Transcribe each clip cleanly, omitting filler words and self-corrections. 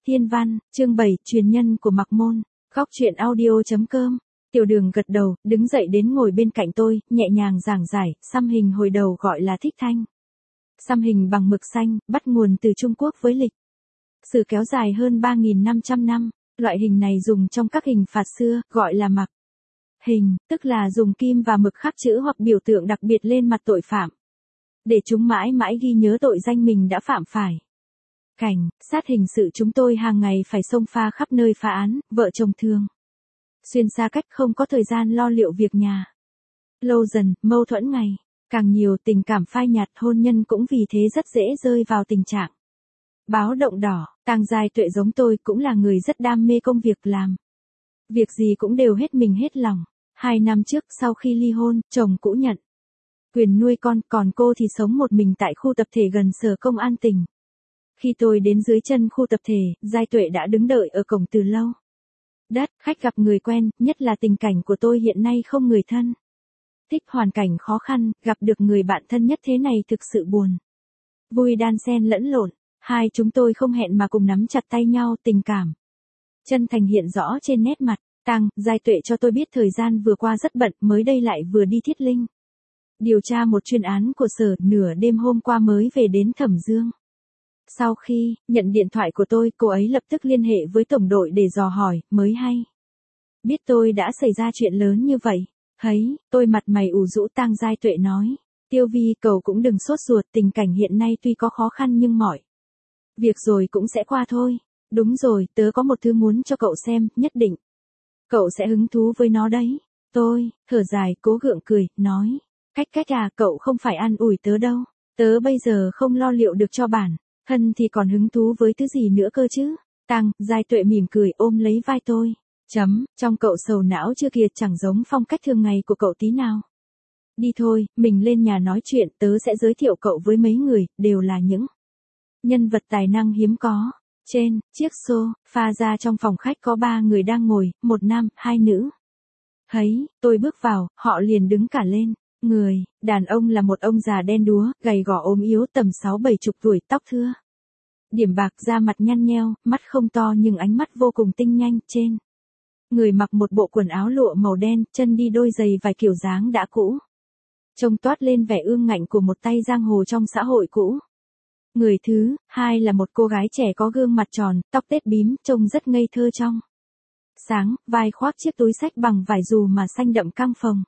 Thiên văn, chương 7, truyền nhân của Mạc Môn, góc truyện audio.com. Tiểu Đường gật đầu, đứng dậy đến ngồi bên cạnh tôi, nhẹ nhàng giảng giải, xăm hình hồi đầu gọi là Thích Thanh. Xăm hình bằng mực xanh, bắt nguồn từ Trung Quốc với lịch sử kéo dài hơn 3.500 năm. Loại hình này dùng trong các hình phạt xưa, gọi là mặc hình, tức là dùng kim và mực khắc chữ hoặc biểu tượng đặc biệt lên mặt tội phạm, để chúng mãi mãi ghi nhớ tội danh mình đã phạm phải. Cảnh sát hình sự chúng tôi hàng ngày phải xông pha khắp nơi phá án, vợ chồng thường xuyên xa cách không có thời gian lo liệu việc nhà. Lâu dần, mâu thuẫn ngày càng nhiều, tình cảm phai nhạt, hôn nhân cũng vì thế rất dễ rơi vào tình trạng báo động đỏ. Tang Giai Tuệ giống tôi cũng là người rất đam mê công việc làm. Việc gì cũng đều hết mình hết lòng. 2 năm trước sau khi ly hôn, chồng cũ nhận quyền nuôi con, còn cô thì sống một mình tại khu tập thể gần sở công an tỉnh. Khi tôi đến dưới chân khu tập thể, Giai Tuệ đã đứng đợi ở cổng từ lâu. Đất, khách gặp người quen, nhất là tình cảnh của tôi hiện nay không người thân. Thích hoàn cảnh khó khăn, gặp được người bạn thân nhất thế này thực sự buồn. Vui đan xen lẫn lộn, hai chúng tôi không hẹn mà cùng nắm chặt tay nhau, tình cảm chân thành hiện rõ trên nét mặt. Tang Giai Tuệ cho tôi biết thời gian vừa qua rất bận, mới đây lại vừa đi Thiết Linh điều tra một chuyên án của sở, nửa đêm hôm qua mới về đến Thẩm Dương. Sau khi nhận điện thoại của tôi, cô ấy lập tức liên hệ với tổng đội để dò hỏi, mới hay biết tôi đã xảy ra chuyện lớn như vậy. Thấy tôi mặt mày ủ rũ, Tang Giai Tuệ nói, Tiêu Vi, cậu cũng đừng sốt ruột, tình cảnh hiện nay tuy có khó khăn nhưng mọi việc rồi cũng sẽ qua thôi. Đúng rồi, tớ có một thứ muốn cho cậu xem, nhất định cậu sẽ hứng thú với nó đấy. Tôi thở dài, cố gượng cười, nói, cách à, cậu không phải an ủi tớ đâu. Tớ bây giờ không lo liệu được cho bản thân thì còn hứng thú với thứ gì nữa cơ chứ. Tang Giai Tuệ mỉm cười ôm lấy vai tôi. Trong cậu sầu não chưa kìa, chẳng giống phong cách thường ngày của cậu tí nào. Đi thôi, mình lên nhà nói chuyện, tớ sẽ giới thiệu cậu với mấy người, đều là những nhân vật tài năng hiếm có. Trên chiếc sofa ra trong phòng khách có 3 người đang ngồi, 1 nam, 2 nữ. Thấy tôi bước vào, họ liền đứng cả lên. Người đàn ông là một ông già đen đúa, gầy gò ốm yếu, tầm 60-70 tuổi, tóc thưa điểm bạc, da mặt nhăn nheo, mắt không to nhưng ánh mắt vô cùng tinh nhanh. Trên người mặc một bộ quần áo lụa màu đen, chân đi đôi giày vài kiểu dáng đã cũ, trông toát lên vẻ ương ngạnh của một tay giang hồ trong xã hội cũ. Người thứ hai là một cô gái trẻ có gương mặt tròn, tóc tết bím, trông rất ngây thơ trong sáng, vai khoác chiếc túi xách bằng vải dù mà xanh đậm căng phồng.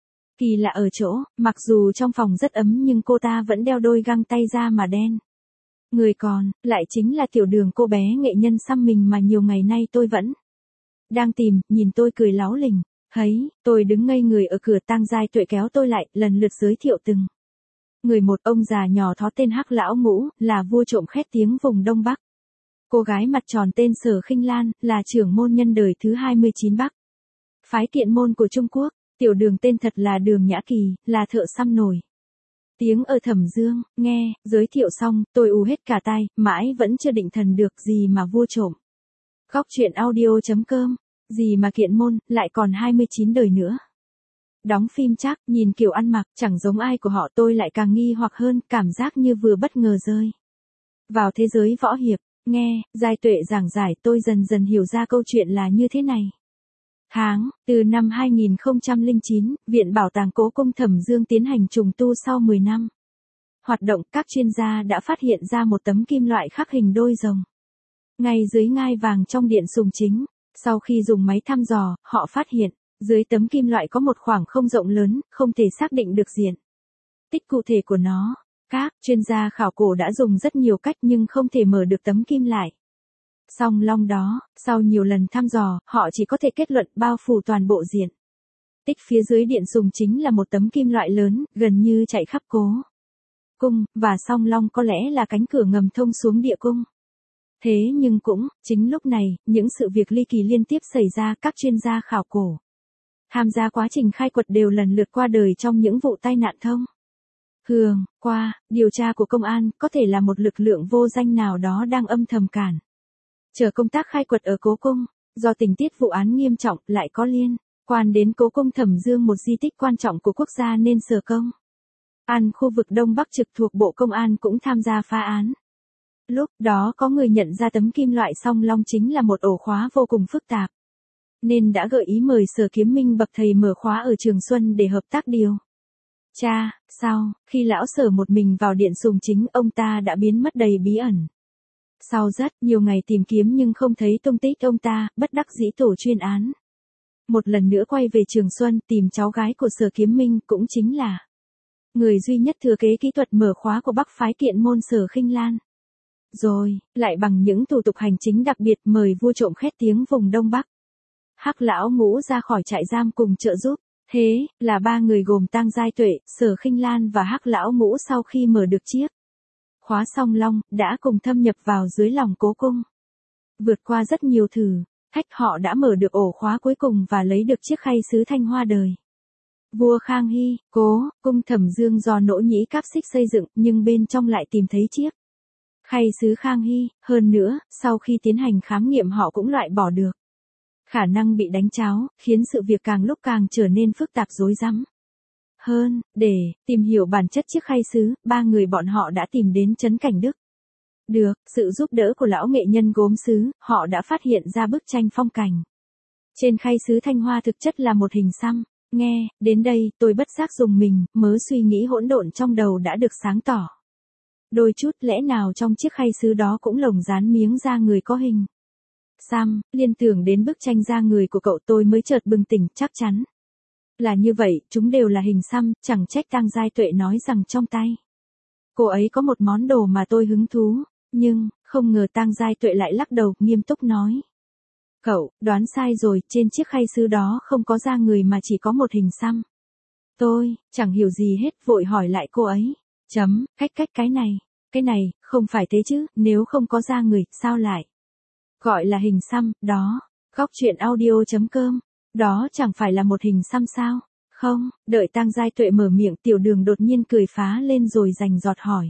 Kỳ lạ ở chỗ, mặc dù trong phòng rất ấm nhưng cô ta vẫn đeo đôi găng tay da mà đen. Người còn lại chính là Tiểu Đường, cô bé nghệ nhân xăm mình mà nhiều ngày nay tôi vẫn đang tìm. Nhìn tôi cười láu lình. Thấy tôi đứng ngây người ở cửa, Tang Giai Tuệ kéo tôi lại, lần lượt giới thiệu từng người một. Ông già nhỏ thó tên Hắc Lão Ngũ, là vua trộm khét tiếng vùng Đông Bắc. Cô gái mặt tròn tên Sở Khinh Lan, là trưởng môn nhân đời thứ 29 Bắc phái Kiện Môn của Trung Quốc. Tiểu Đường tên thật là Đường Nhã Kỳ, là thợ xăm nổi tiếng ở Thẩm Dương. Nghe giới thiệu xong, tôi ù hết cả tai, mãi vẫn chưa định thần được, gì mà vua trộm. Góc truyện audio.com, gì mà Kiện Môn, lại còn 29 đời nữa. Đóng phim chắc, nhìn kiểu ăn mặc, chẳng giống ai của họ, tôi lại càng nghi hoặc hơn, cảm giác như vừa bất ngờ rơi vào thế giới võ hiệp. Nghe Giai Tuệ giảng giải, tôi dần dần hiểu ra câu chuyện là như thế này. Từ năm 2009, Viện Bảo tàng Cố cung Thẩm Dương tiến hành trùng tu sau 10 năm hoạt động, các chuyên gia đã phát hiện ra một tấm kim loại khắc hình đôi rồng ngay dưới ngai vàng trong điện sùng chính. Sau khi dùng máy thăm dò, họ phát hiện dưới tấm kim loại có một khoảng không rộng lớn, không thể xác định được diện tích cụ thể của nó. Các chuyên gia khảo cổ đã dùng rất nhiều cách nhưng không thể mở được tấm kim lại song long đó. Sau nhiều lần thăm dò, họ chỉ có thể kết luận bao phủ toàn bộ diện tích phía dưới điện sùng chính là một tấm kim loại lớn, gần như chạy khắp cố cung, và song long có lẽ là cánh cửa ngầm thông xuống địa cung. Thế nhưng cũng chính lúc này, những sự việc ly kỳ liên tiếp xảy ra. Các chuyên gia khảo cổ tham gia quá trình khai quật đều lần lượt qua đời trong những vụ tai nạn thông thường. Qua điều tra của công an, có thể là một lực lượng vô danh nào đó đang âm thầm cản trở công tác khai quật ở cố cung. Do tình tiết vụ án nghiêm trọng, lại có liên quan đến cố cung Thẩm Dương, một di tích quan trọng của quốc gia, nên Sở Công an khu vực Đông Bắc trực thuộc Bộ Công an cũng tham gia phá án. Lúc đó có người nhận ra tấm kim loại song long chính là một ổ khóa vô cùng phức tạp. Nên đã gợi ý mời Sở Kiếm Minh bậc thầy mở khóa ở Trường Xuân để hợp tác điều tra. Sau, khi lão Sở một mình vào điện sùng chính, ông ta đã biến mất đầy bí ẩn. Sau rất nhiều ngày tìm kiếm nhưng không thấy tung tích ông ta, bất đắc dĩ tổ chuyên án. Một lần nữa quay về Trường Xuân tìm cháu gái của Sở Kiếm Minh, cũng chính là người duy nhất thừa kế kỹ thuật mở khóa của Bắc phái Kiện Môn Sở Khinh Lan. Rồi, lại bằng những thủ tục hành chính đặc biệt mời vua trộm khét tiếng vùng Đông Bắc. Hắc lão Ngũ ra khỏi trại giam cùng trợ giúp. Thế là ba người gồm Tang Giai Tuệ, Sở Khinh Lan và Hắc lão Ngũ sau khi mở được chiếc khóa song long, đã cùng thâm nhập vào dưới lòng cố cung. Vượt qua rất nhiều thử thách, họ đã mở được ổ khóa cuối cùng và lấy được chiếc khay sứ thanh hoa đời. Vua Khang Hy, cố cung Thẩm Dương do Nỗ Nhĩ Cáp Xích xây dựng, nhưng bên trong lại tìm thấy chiếc khay sứ Khang Hy. Hơn nữa, sau khi tiến hành khám nghiệm họ cũng loại bỏ được khả năng bị đánh tráo, khiến sự việc càng lúc càng trở nên phức tạp rối rắm hơn. Để tìm hiểu bản chất chiếc khay sứ, ba người bọn họ đã tìm đến trấn Cảnh Đức. Được sự giúp đỡ của lão nghệ nhân gốm sứ, họ đã phát hiện ra bức tranh phong cảnh. Trên khay sứ thanh hoa thực chất là một hình xăm. Nghe đến đây, tôi bất giác rùng mình, mớ suy nghĩ hỗn độn trong đầu đã được sáng tỏ. Đôi chút, lẽ nào trong chiếc khay sứ đó cũng lồng dán miếng da người có hình xăm? Liên tưởng đến bức tranh da người của cậu, tôi mới chợt bừng tỉnh, chắc chắn là như vậy, chúng đều là hình xăm. Chẳng trách Tang Giai Tuệ nói rằng trong tay cô ấy có một món đồ mà tôi hứng thú. Nhưng, không ngờ Tang Giai Tuệ lại lắc đầu, nghiêm túc nói. Cậu, đoán sai rồi, trên chiếc khay sứ đó không có da người mà chỉ có một hình xăm. Tôi, chẳng hiểu gì hết, vội hỏi lại cô ấy. Cái này, không phải thế chứ, nếu không có da người, sao lại gọi là hình xăm, đó. Góc truyện audio.com, đó chẳng phải là một hình xăm sao? Không, đợi Tang Giai Tuệ mở miệng, Tiểu Đường đột nhiên cười phá lên rồi rành rọt hỏi.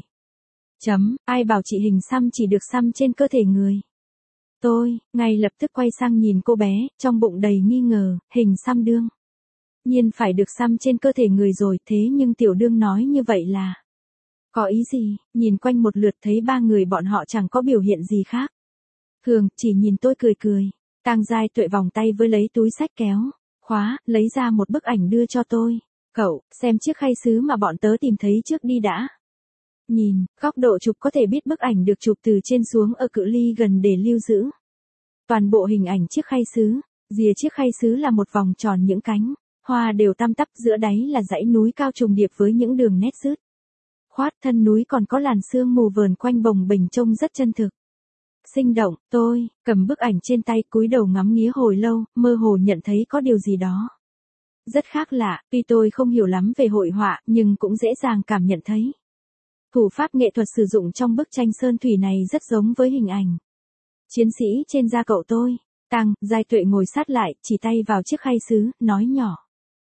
Ai bảo chị hình xăm chỉ được xăm trên cơ thể người? Tôi, ngay lập tức quay sang nhìn cô bé, trong bụng đầy nghi ngờ, hình xăm đương nhiên phải được xăm trên cơ thể người rồi, thế nhưng Tiểu Đương nói như vậy là có ý gì? Nhìn quanh một lượt thấy ba người bọn họ chẳng có biểu hiện gì khác thường, chỉ nhìn tôi cười cười. Tang Giai Tuệ vòng tay với lấy túi xách kéo khóa, lấy ra một bức ảnh đưa cho tôi. Cậu, xem chiếc khay sứ mà bọn tớ tìm thấy trước đi đã. Nhìn, góc độ chụp có thể biết bức ảnh được chụp từ trên xuống ở cự ly gần để lưu giữ toàn bộ hình ảnh chiếc khay sứ. Rìa chiếc khay sứ là một vòng tròn, những cánh hoa đều tăm tắp, giữa đáy là dãy núi cao trùng điệp với những đường nét dứt khoát, thân núi còn có làn sương mù vờn quanh bồng bềnh trông rất chân thực, sinh động. Tôi cầm bức ảnh trên tay, cúi đầu ngắm nghía hồi lâu, mơ hồ nhận thấy có điều gì đó rất khác lạ. Tuy tôi không hiểu lắm về hội họa, nhưng cũng dễ dàng cảm nhận thấy thủ pháp nghệ thuật sử dụng trong bức tranh sơn thủy này rất giống với hình ảnh chiến sĩ trên da cậu tôi. Tang Giai Tuệ ngồi sát lại, chỉ tay vào chiếc khay sứ, nói nhỏ.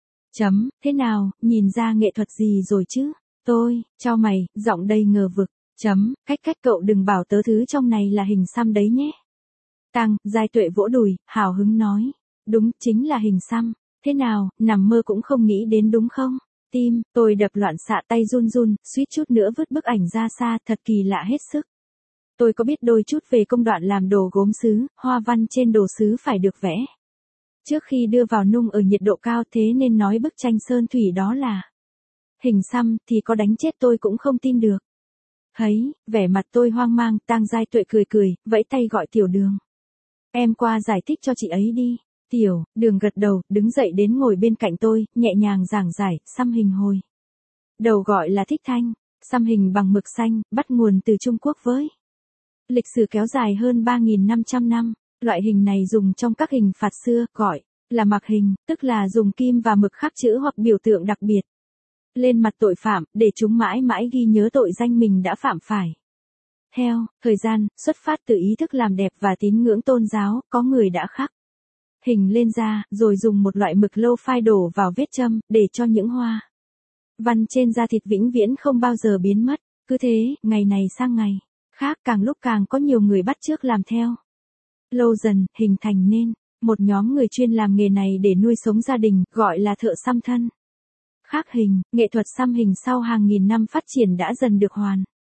Thế nào, nhìn ra nghệ thuật gì rồi chứ? Tôi chau mày, giọng đầy ngờ vực. Cách cậu đừng bảo tớ thứ trong này là hình xăm đấy nhé. Tang Giai Tuệ vỗ đùi, hào hứng nói. Đúng, chính là hình xăm. Thế nào, nằm mơ cũng không nghĩ đến đúng không? Tim tôi đập loạn xạ, tay run run, suýt chút nữa vứt bức ảnh ra xa, thật kỳ lạ hết sức. Tôi có biết đôi chút về công đoạn làm đồ gốm sứ, hoa văn trên đồ sứ phải được vẽ trước khi đưa vào nung ở nhiệt độ cao, thế nên nói bức tranh sơn thủy đó là hình xăm thì có đánh chết tôi cũng không tin được. Thấy vẻ mặt tôi hoang mang, Tang Giai Tuệ cười, vẫy tay gọi Tiểu Đường. Em qua giải thích cho chị ấy đi. Tiểu Đường gật đầu, đứng dậy đến ngồi bên cạnh tôi, nhẹ nhàng giảng giải. Xăm hình hồi đầu gọi là thích thanh, xăm hình bằng mực xanh, bắt nguồn từ Trung Quốc với lịch sử kéo dài hơn 3.500 năm. Loại hình này dùng trong các hình phạt xưa, gọi là mặc hình, tức là dùng kim và mực khắc chữ hoặc biểu tượng đặc biệt lên mặt tội phạm, để chúng mãi mãi ghi nhớ tội danh mình đã phạm phải. Theo thời gian, xuất phát từ ý thức làm đẹp và tín ngưỡng tôn giáo, có người đã khắc hình lên da, rồi dùng một loại mực lâu phai đổ vào vết châm, để cho những hoa văn trên da thịt vĩnh viễn không bao giờ biến mất. Cứ thế, ngày này sang ngày khác, càng lúc càng có nhiều người bắt chước làm theo. Lâu dần, hình thành nên một nhóm người chuyên làm nghề này để nuôi sống gia đình, gọi là thợ xăm thân. Khắc hình, nghệ thuật xăm hình sau hàng nghìn năm phát triển đã dần được hoàn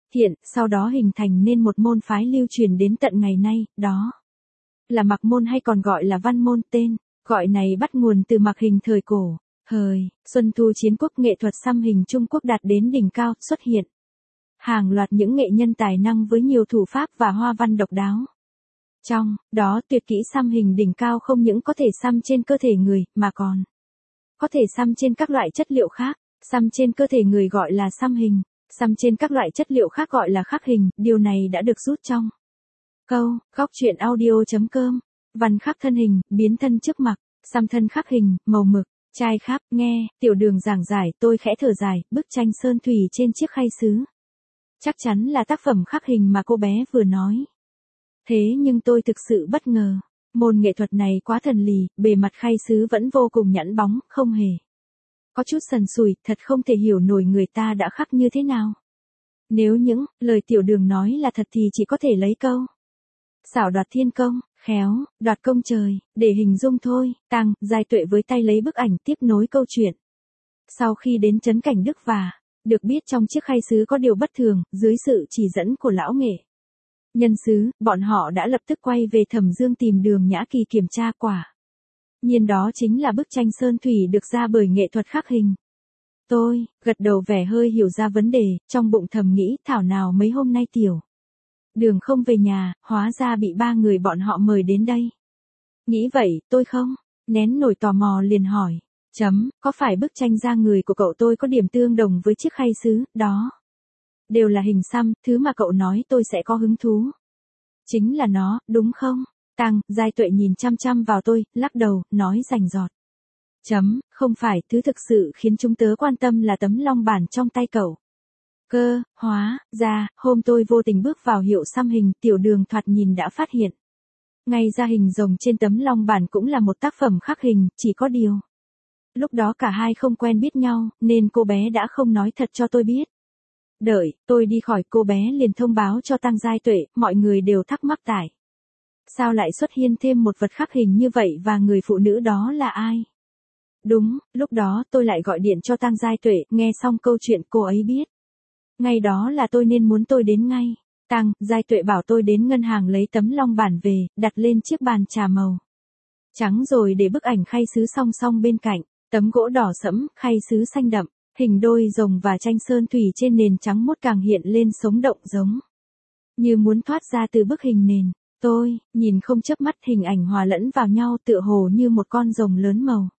hiện, sau đó hình thành nên một môn phái lưu truyền đến tận ngày nay, đó là Mặc môn hay còn gọi là Văn môn. Tên gọi này bắt nguồn từ Mặc hình thời cổ. Xuân thu chiến quốc, nghệ thuật xăm hình Trung Quốc đạt đến đỉnh cao, xuất hiện hàng loạt những nghệ nhân tài năng với nhiều thủ pháp và hoa văn độc đáo. Trong đó, tuyệt kỹ xăm hình đỉnh cao không những có thể xăm trên cơ thể người, mà còn có thể xăm trên các loại chất liệu khác. Xăm trên cơ thể người gọi là xăm hình, xăm trên các loại chất liệu khác gọi là khắc hình, điều này đã được rút trong câu góc truyện audio.com. Văn khắc thân hình, biến thân trước mặt, xăm thân khắc hình, màu mực, trai khắp. Nghe Tiểu Đường giảng giải, tôi khẽ thở dài. Bức tranh sơn thủy trên chiếc khay sứ chắc chắn là tác phẩm khắc hình mà cô bé vừa nói. Thế nhưng tôi thực sự bất ngờ. Môn nghệ thuật này quá thần lì, bề mặt khay sứ vẫn vô cùng nhẵn bóng, không hề có chút sần sùi, thật không thể hiểu nổi người ta đã khắc như thế nào. Nếu những lời Tiểu Đường nói là thật thì chỉ có thể lấy câu xảo đoạt thiên công, khéo đoạt công trời để hình dung thôi. Tăng Giai Tuệ với tay lấy bức ảnh tiếp nối câu chuyện. Sau khi đến trấn Cảnh Đức và được biết trong chiếc khay sứ có điều bất thường, dưới sự chỉ dẫn của lão nghệ nhân sứ, bọn họ đã lập tức quay về Thẩm Dương tìm Đường Nhã Kỳ kiểm tra. Quả nhiên đó chính là bức tranh sơn thủy được ra bởi nghệ thuật khắc hình. Tôi gật đầu, vẻ hơi hiểu ra vấn đề, trong bụng thầm nghĩ thảo nào mấy hôm nay Tiểu Đường không về nhà, hóa ra bị ba người bọn họ mời đến đây. Nghĩ vậy, tôi không nén nổi tò mò liền hỏi. Có phải bức tranh da người của cậu tôi có điểm tương đồng với chiếc khay sứ, đó đều là hình xăm, thứ mà cậu nói tôi sẽ có hứng thú. Chính là nó, đúng không? Tăng Giai Tuệ nhìn chăm chăm vào tôi, lắc đầu, nói rành rọt. Không phải, thứ thực sự khiến chúng tớ quan tâm là tấm long bản trong tay cậu. Hóa ra, hôm tôi vô tình bước vào hiệu xăm hình, Tiểu Đường thoạt nhìn đã phát hiện ngay ra hình rồng trên tấm long bản cũng là một tác phẩm khắc hình, chỉ có điều lúc đó cả hai không quen biết nhau, nên cô bé đã không nói thật cho tôi biết. Đợi tôi đi khỏi, cô bé liền thông báo cho Tăng Giai Tuệ, mọi người đều thắc mắc tại sao lại xuất hiện thêm một vật khắc hình như vậy và người phụ nữ đó là ai. Đúng, lúc đó tôi lại gọi điện cho Tăng Giai Tuệ, nghe xong câu chuyện cô ấy biết ngay đó là tôi nên muốn tôi đến ngay. Tăng Giai Tuệ bảo tôi đến ngân hàng lấy tấm long bản về, đặt lên chiếc bàn trà màu trắng rồi để bức ảnh khay sứ song song bên cạnh, tấm gỗ đỏ sẫm, khay sứ xanh đậm, hình đôi rồng và tranh sơn thủy trên nền trắng muốt càng hiện lên sống động, giống như muốn thoát ra từ bức hình nền. Tôi nhìn không chớp mắt, hình ảnh hòa lẫn vào nhau tựa hồ như một con rồng lớn màu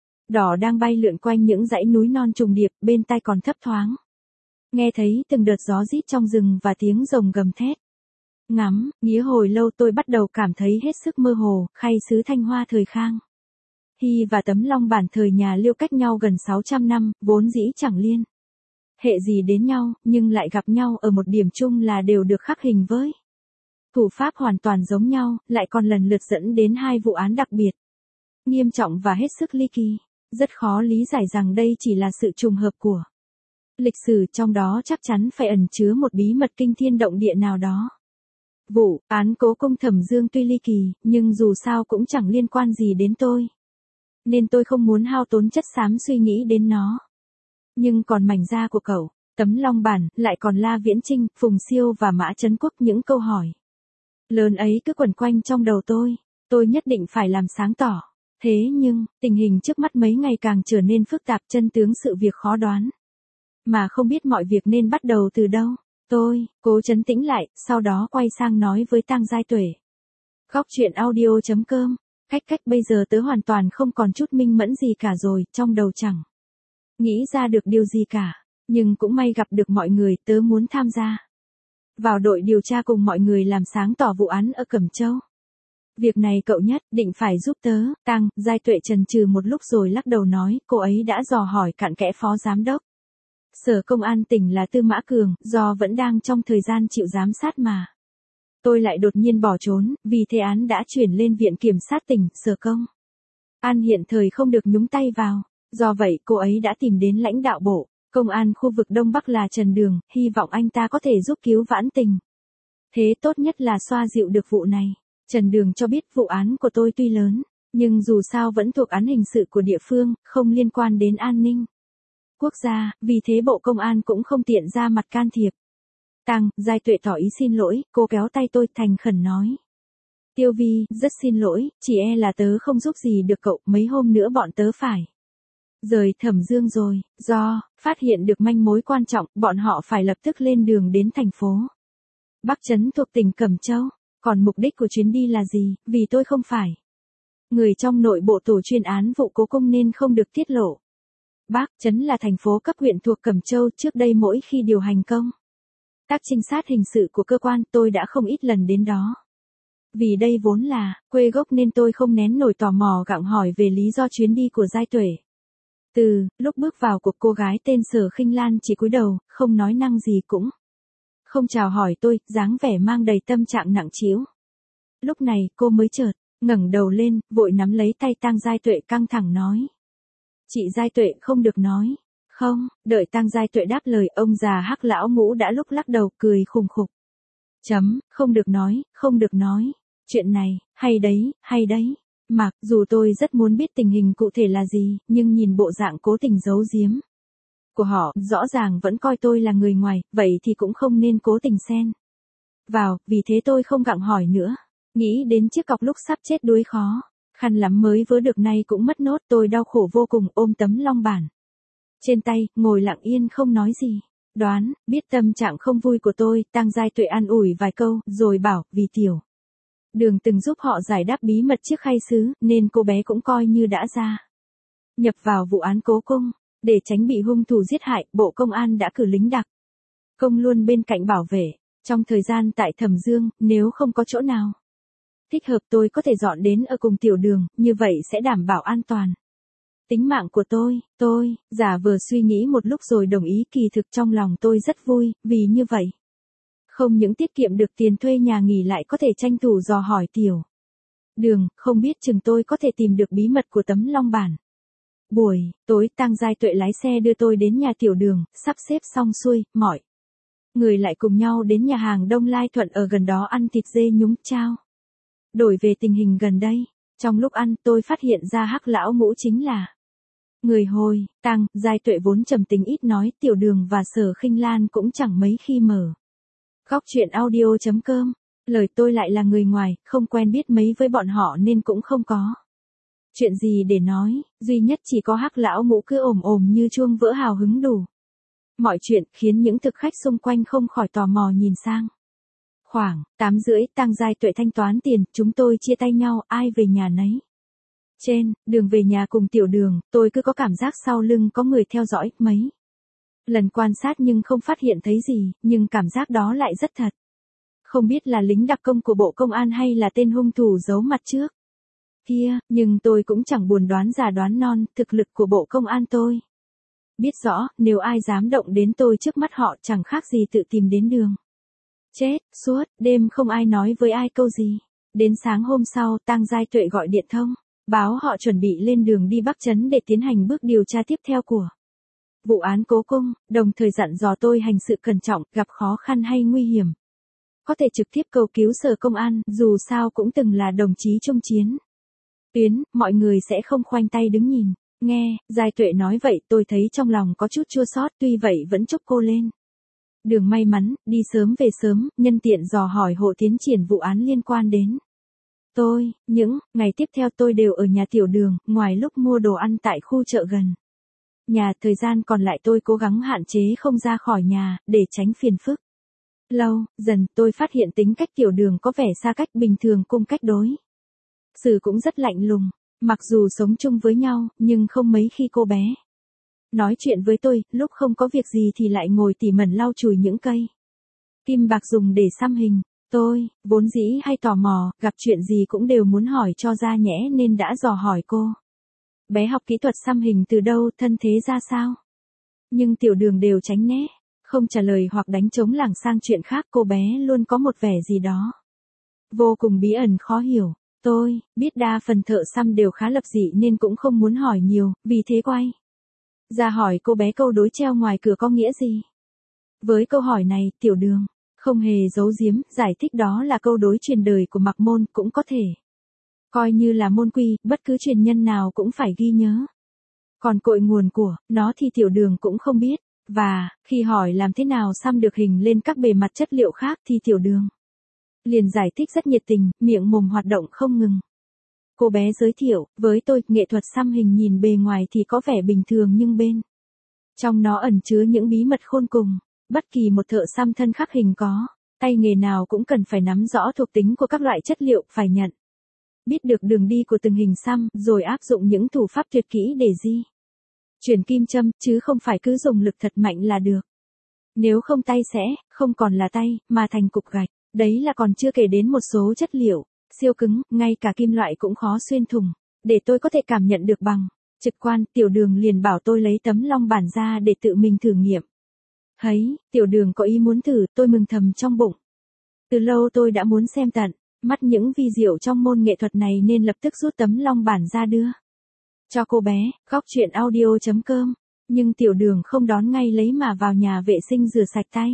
đỏ đang bay lượn quanh những dãy núi non trùng điệp, bên tai còn thấp thoáng nghe thấy từng đợt gió rít trong rừng và tiếng rồng gầm thét. Ngắm nghía hồi lâu tôi bắt đầu cảm thấy hết sức mơ hồ. Khay sứ Thanh Hoa thời Khang Hy và tấm long bản thời nhà Liêu cách nhau gần 600 năm, vốn dĩ chẳng liên hệ gì đến nhau, nhưng lại gặp nhau ở một điểm chung là đều được khắc hình với thủ pháp hoàn toàn giống nhau, lại còn lần lượt dẫn đến hai vụ án đặc biệt nghiêm trọng và hết sức ly kỳ. Rất khó lý giải rằng đây chỉ là sự trùng hợp của lịch sử, trong đó chắc chắn phải ẩn chứa một bí mật kinh thiên động địa nào đó. Vụ án Cố Cung Thẩm Dương tuy ly kỳ, nhưng dù sao cũng chẳng liên quan gì đến tôi, nên tôi không muốn hao tốn chất xám suy nghĩ đến nó. Nhưng còn mảnh da của cậu, tấm long bản, lại còn La Viễn Chinh, Phùng Siêu và Mã Trấn Quốc, những câu hỏi lớn ấy cứ quẩn quanh trong đầu tôi nhất định phải làm sáng tỏ. Thế nhưng, tình hình trước mắt mấy ngày càng trở nên phức tạp, chân tướng sự việc khó đoán, mà không biết mọi việc nên bắt đầu từ đâu. Tôi cố trấn tĩnh lại, sau đó quay sang nói với Tăng Giai Tuệ. Góc truyện audio.com. Cách bây giờ tớ hoàn toàn không còn chút minh mẫn gì cả rồi, trong đầu chẳng nghĩ ra được điều gì cả. Nhưng cũng may gặp được mọi người, tớ muốn tham gia vào đội điều tra cùng mọi người làm sáng tỏ vụ án ở Cẩm Châu. Việc này cậu nhất định phải giúp tớ. Tăng Giai Tuệ chần chừ một lúc rồi lắc đầu nói, cô ấy đã dò hỏi cặn kẽ phó giám đốc Sở Công an tỉnh là Tư Mã Cường, do vẫn đang trong thời gian chịu giám sát mà tôi lại đột nhiên bỏ trốn, vì thế án đã chuyển lên Viện Kiểm sát tỉnh. Sở Công an hiện thời không được nhúng tay vào. Do vậy cô ấy đã tìm đến lãnh đạo Bộ Công an khu vực Đông Bắc là Trần Đường, hy vọng anh ta có thể giúp cứu vãn tình thế, tốt nhất là xoa dịu được vụ này. Trần Đường cho biết vụ án của tôi tuy lớn, nhưng dù sao vẫn thuộc án hình sự của địa phương, không liên quan đến an ninh quốc gia, vì thế Bộ Công an cũng không tiện ra mặt can thiệp. Tăng, Giai Tuệ tỏ ý xin lỗi, cô kéo tay tôi thành khẩn nói. Tiêu Vi, rất xin lỗi, chỉ e là tớ không giúp gì được cậu, mấy hôm nữa bọn tớ phải rời Thẩm Dương rồi, do phát hiện được manh mối quan trọng, bọn họ phải lập tức lên đường đến thành phố Bắc Trấn thuộc tỉnh Cẩm Châu. Còn mục đích của chuyến đi là gì, vì tôi không phải người trong nội bộ tổ chuyên án vụ Cố Cung nên không được tiết lộ. Bắc Trấn là thành phố cấp huyện thuộc Cẩm Châu, trước đây mỗi khi điều hành công tác trinh sát hình sự của cơ quan, tôi đã không ít lần đến đó. Vì đây vốn là quê gốc nên tôi không nén nổi tò mò gặng hỏi về lý do chuyến đi của Giai Tuệ. Từ lúc bước vào cuộc, cô gái tên Sở Khinh Lan chỉ cúi đầu, không nói năng gì, cũng không chào hỏi tôi, dáng vẻ mang đầy tâm trạng nặng trĩu. Lúc này cô mới chợt ngẩng đầu lên, vội nắm lấy tay Tang Giai Tuệ căng thẳng nói. Chị Giai Tuệ không được nói. Không, đợi Tang Giai Tuệ đáp lời, ông già Hắc lão ngũ đã lúc lắc đầu cười khùng khục. Không được nói, không được nói. Chuyện này, hay đấy, hay đấy. Mặc dù tôi rất muốn biết tình hình cụ thể là gì, nhưng nhìn bộ dạng cố tình giấu giếm của họ, rõ ràng vẫn coi tôi là người ngoài, vậy thì cũng không nên cố tình xen vào, vì thế tôi không gặng hỏi nữa. Nghĩ đến chiếc cọc lúc sắp chết đuối khó khăn lắm mới vớ được, nay cũng mất nốt, tôi đau khổ vô cùng, ôm tấm long bản trên tay, ngồi lặng yên không nói gì. Đoán, biết tâm trạng không vui của tôi, Tang Giai Tuệ an ủi vài câu, rồi bảo, vì Tiểu Đường từng giúp họ giải đáp bí mật chiếc khay sứ, nên cô bé cũng coi như đã gia nhập vào vụ án Cố Cung. Để tránh bị hung thủ giết hại, Bộ Công an đã cử lính đặc công luôn bên cạnh bảo vệ. Trong thời gian tại Thẩm Dương, nếu không có chỗ nào thích hợp, tôi có thể dọn đến ở cùng Tiểu Đường, như vậy sẽ đảm bảo an toàn tính mạng của tôi. Tôi giả vờ suy nghĩ một lúc rồi đồng ý, kỳ thực trong lòng tôi rất vui, vì như vậy không những tiết kiệm được tiền thuê nhà nghỉ, lại có thể tranh thủ dò hỏi Tiểu Đường, không biết chừng tôi có thể tìm được bí mật của tấm long bản. Buổi tối, Tang Giai Tuệ lái xe đưa tôi đến nhà Tiểu Đường, sắp xếp xong xuôi, mọi người lại cùng nhau đến nhà hàng Đông Lai Thuận ở gần đó ăn thịt dê nhúng trao đổi về tình hình gần đây. Trong lúc ăn, tôi phát hiện ra Hắc lão ngũ chính là người hồi. Tang Giai Tuệ vốn trầm tính ít nói, Tiểu Đường và Sở Khinh Lan cũng chẳng mấy khi mở góc chuyện audio.com. Lời tôi lại là người ngoài, không quen biết mấy với bọn họ nên cũng không có chuyện gì để nói, duy nhất chỉ có Hắc lão ngũ cứ ồm ồm như chuông vỡ hào hứng đủ mọi chuyện, khiến những thực khách xung quanh không khỏi tò mò nhìn sang. Khoảng 8:30, Tang Giai Tuệ thanh toán tiền, chúng tôi chia tay nhau, ai về nhà nấy. Trên đường về nhà cùng Tiểu Đường, tôi cứ có cảm giác sau lưng có người theo dõi, mấy lần quan sát nhưng không phát hiện thấy gì, nhưng cảm giác đó lại rất thật. Không biết là lính đặc công của Bộ Công an hay là tên hung thủ giấu mặt trước kia, nhưng tôi cũng chẳng buồn đoán già đoán non, thực lực của Bộ Công an tôi biết rõ, nếu ai dám động đến tôi trước mắt họ chẳng khác gì tự tìm đến đường chết. Suốt đêm không ai nói với ai câu gì. Đến sáng hôm sau, Tang Giai Tuệ gọi điện thông báo họ chuẩn bị lên đường đi Bắc Trấn để tiến hành bước điều tra tiếp theo của vụ án Cố Cung, đồng thời dặn dò tôi hành sự cẩn trọng, gặp khó khăn hay nguy hiểm có thể trực tiếp cầu cứu Sở Công an, dù sao cũng từng là đồng chí chung chiến tuyến, mọi người sẽ không khoanh tay đứng nhìn. Nghe Giai Tuệ nói vậy, tôi thấy trong lòng có chút chua xót, tuy vậy vẫn chúc cô lên đường may mắn, đi sớm về sớm, nhân tiện dò hỏi hộ tiến triển vụ án liên quan đến tôi. Những ngày tiếp theo tôi đều ở nhà Tiểu Đường, ngoài lúc mua đồ ăn tại khu chợ gần nhà, thời gian còn lại tôi cố gắng hạn chế không ra khỏi nhà, để tránh phiền phức. Lâu dần, tôi phát hiện tính cách Tiểu Đường có vẻ xa cách bình thường, cung cách đối xử cũng rất lạnh lùng. Mặc dù sống chung với nhau, nhưng không mấy khi cô bé nói chuyện với tôi, lúc không có việc gì thì lại ngồi tỉ mẩn lau chùi những cây kim bạc dùng để xăm hình. Tôi vốn dĩ hay tò mò, gặp chuyện gì cũng đều muốn hỏi cho ra nhẽ nên đã dò hỏi cô bé học kỹ thuật xăm hình từ đâu, thân thế ra sao. Nhưng Tiểu Đường đều tránh né, không trả lời hoặc đánh trống lảng sang chuyện khác. Cô bé luôn có một vẻ gì đó vô cùng bí ẩn khó hiểu. Tôi biết đa phần thợ xăm đều khá lập dị nên cũng không muốn hỏi nhiều, vì thế quay ra hỏi cô bé câu đối treo ngoài cửa có nghĩa gì. Với câu hỏi này, Tiểu Đường không hề giấu giếm, giải thích đó là câu đối truyền đời của Mạc Môn, cũng có thể coi như là môn quy, bất cứ truyền nhân nào cũng phải ghi nhớ. Còn cội nguồn của nó thì Tiểu Đường cũng không biết. Và, khi hỏi làm thế nào xăm được hình lên các bề mặt chất liệu khác thì Tiểu Đường liền giải thích rất nhiệt tình, miệng mồm hoạt động không ngừng. Cô bé giới thiệu, với tôi, nghệ thuật xăm hình nhìn bề ngoài thì có vẻ bình thường nhưng bên trong nó ẩn chứa những bí mật khôn cùng. Bất kỳ một thợ xăm thân khắc hình có tay nghề nào cũng cần phải nắm rõ thuộc tính của các loại chất liệu, phải nhận biết được đường đi của từng hình xăm, rồi áp dụng những thủ pháp tuyệt kỹ để di chuyển kim châm, chứ không phải cứ dùng lực thật mạnh là được. Nếu không tay sẽ không còn là tay, mà thành cục gạch. Đấy là còn chưa kể đến một số chất liệu siêu cứng, ngay cả kim loại cũng khó xuyên thủng. Để tôi có thể cảm nhận được bằng trực quan, Tiểu Đường liền bảo tôi lấy tấm long bản ra để tự mình thử nghiệm. Thấy Tiểu Đường có ý muốn thử, tôi mừng thầm trong bụng. Từ lâu tôi đã muốn xem tận mắt những vi diệu trong môn nghệ thuật này nên lập tức rút tấm long bản ra đưa cho cô bé. Góc truyện audio.com. Nhưng Tiểu Đường không đón ngay lấy mà vào nhà vệ sinh rửa sạch tay.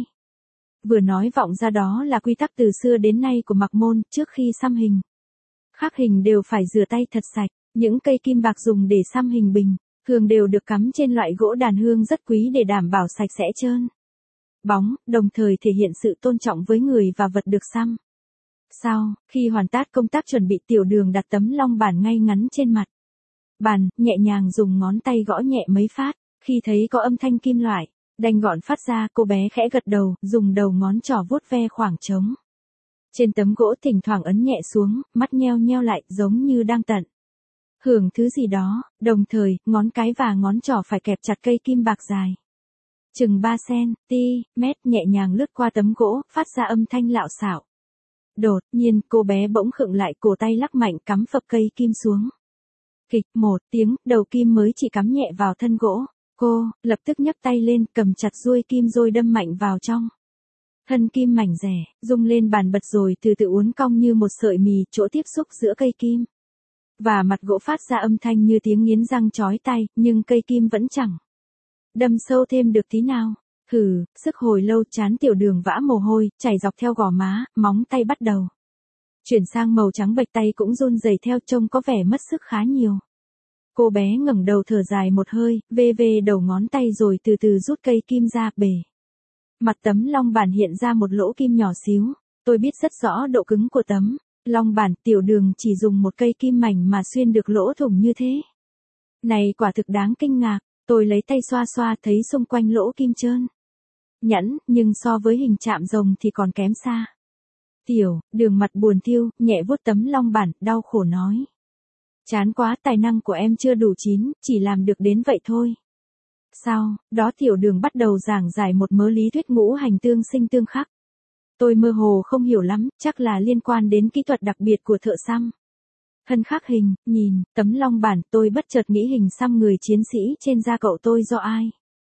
Vừa nói vọng ra đó là quy tắc từ xưa đến nay của Mạc Môn, trước khi xăm hình khắc hình đều phải rửa tay thật sạch. Những cây kim bạc dùng để xăm hình bình thường đều được cắm trên loại gỗ đàn hương rất quý để đảm bảo sạch sẽ trơn bóng, đồng thời thể hiện sự tôn trọng với người và vật được xăm. Sau khi hoàn tất công tác chuẩn bị, Tiểu Đường đặt tấm long bản ngay ngắn trên mặt bàn, nhẹ nhàng dùng ngón tay gõ nhẹ mấy phát. Khi thấy có âm thanh kim loại đanh gọn phát ra, cô bé khẽ gật đầu, dùng đầu ngón trỏ vuốt ve khoảng trống trên tấm gỗ, thỉnh thoảng ấn nhẹ xuống, mắt nheo nheo lại, giống như đang tận hưởng thứ gì đó. Đồng thời, ngón cái và ngón trỏ phải kẹp chặt cây kim bạc dài chừng 3 cm, nhẹ nhàng lướt qua tấm gỗ, phát ra âm thanh lạo xạo. Đột nhiên, cô bé bỗng khựng lại, cổ tay lắc mạnh cắm phập cây kim xuống. Kịch một tiếng, đầu kim mới chỉ cắm nhẹ vào thân gỗ. Cô lập tức nhấc tay lên, cầm chặt ruôi kim rồi đâm mạnh vào trong thân kim mảnh rẻ, rung lên bàn bật rồi từ từ uốn cong như một sợi mì. Chỗ tiếp xúc giữa cây kim và mặt gỗ phát ra âm thanh như tiếng nghiến răng chói tai, nhưng cây kim vẫn chẳng đâm sâu thêm được tí nào. Hừ, sức hồi lâu, trán Tiểu Đường vã mồ hôi, chảy dọc theo gò má, móng tay bắt đầu chuyển sang màu trắng bệch, tay cũng run rẩy theo, trông có vẻ mất sức khá nhiều. Cô bé ngẩng đầu thở dài một hơi, vê vê đầu ngón tay rồi từ từ rút cây kim ra. Bề mặt tấm long bản hiện ra một lỗ kim nhỏ xíu. Tôi biết rất rõ độ cứng của tấm long bản, Tiểu Đường chỉ dùng một cây kim mảnh mà xuyên được lỗ thủng như thế này, quả thực đáng kinh ngạc. Tôi lấy tay xoa xoa, thấy xung quanh lỗ kim trơn nhẵn, nhưng so với hình chạm rồng thì còn kém xa. Tiểu Đường mặt buồn thiu, nhẹ vuốt tấm long bản, đau khổ nói: chán quá, tài năng của em chưa đủ chín, chỉ làm được đến vậy thôi. Sau đó Tiểu Đường bắt đầu giảng giải một mớ lý thuyết ngũ hành tương sinh tương khắc. Tôi mơ hồ không hiểu lắm, chắc là liên quan đến kỹ thuật đặc biệt của thợ xăm thân khắc hình. Nhìn tấm long bản, tôi bất chợt nghĩ hình xăm người chiến sĩ trên da cậu tôi do ai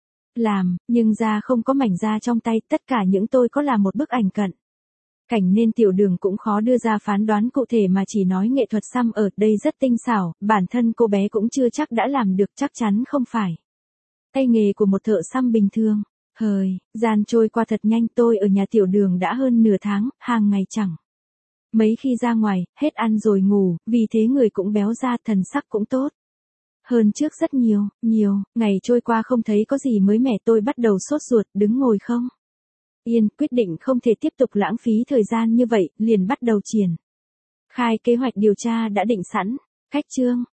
làm, nhưng da không có mảnh da trong tay, tất cả những tôi có là một bức ảnh cận cảnh, nên Tiểu Đường cũng khó đưa ra phán đoán cụ thể, mà chỉ nói nghệ thuật xăm ở đây rất tinh xảo. Bản thân cô bé cũng chưa chắc đã làm được, chắc chắn không phải tay nghề của một thợ xăm bình thường. Thời gian trôi qua thật nhanh, tôi ở nhà Tiểu Đường đã hơn nửa tháng, hàng ngày chẳng mấy khi ra ngoài, hết ăn rồi ngủ, vì thế người cũng béo ra, thần sắc cũng tốt hơn trước rất nhiều. Ngày trôi qua không thấy có gì mới mẻ, tôi bắt đầu sốt ruột, đứng ngồi không yên, quyết định không thể tiếp tục lãng phí thời gian như vậy, liền bắt đầu triển khai kế hoạch điều tra đã định sẵn. Khách trương